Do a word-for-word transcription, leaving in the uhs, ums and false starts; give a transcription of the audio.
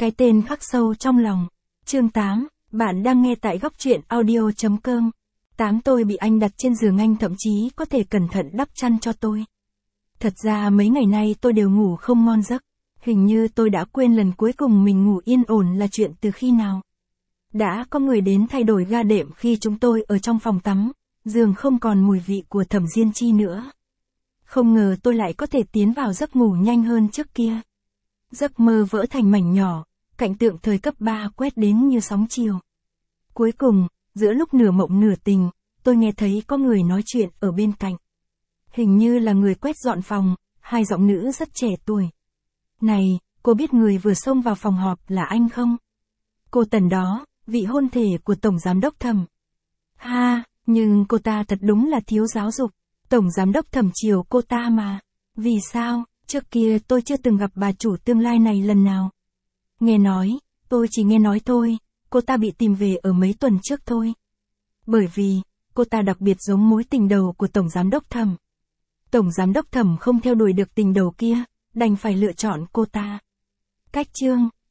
cái tên khắc sâu trong lòng. Chương tám, bạn đang nghe tại góc truyện audio chấm com. tám Tôi bị anh đặt trên giường, anh thậm chí có thể cẩn thận đắp chăn cho tôi. Thật ra mấy ngày nay tôi đều ngủ không ngon giấc. Hình như tôi đã quên lần cuối cùng mình ngủ yên ổn là chuyện từ khi nào. Đã có người đến thay đổi ga đệm khi chúng tôi ở trong phòng tắm, giường không còn mùi vị của Thẩm Diên Chi nữa. Không ngờ tôi lại có thể tiến vào giấc ngủ nhanh hơn trước kia. Giấc mơ vỡ thành mảnh nhỏ, cảnh tượng thời cấp ba quét đến như sóng chiều. Cuối cùng, giữa lúc nửa mộng nửa tình, tôi nghe thấy có người nói chuyện ở bên cạnh. Hình như là người quét dọn phòng, hai giọng nữ rất trẻ tuổi. Này, cô biết người vừa xông vào phòng họp là anh không? Cô Tần đó, vị hôn thê của Tổng Giám đốc Thẩm. Ha, nhưng cô ta thật đúng là thiếu giáo dục. Tổng Giám đốc Thẩm chiều cô ta mà. Vì sao, trước kia tôi chưa từng gặp bà chủ tương lai này lần nào. Nghe nói, tôi chỉ nghe nói thôi, cô ta bị tìm về ở mấy tuần trước thôi. Bởi vì, cô ta đặc biệt giống mối tình đầu của Tổng Giám đốc Thẩm. Tổng Giám đốc Thẩm không theo đuổi được tình đầu kia, đành phải lựa chọn cô ta. Cách chương,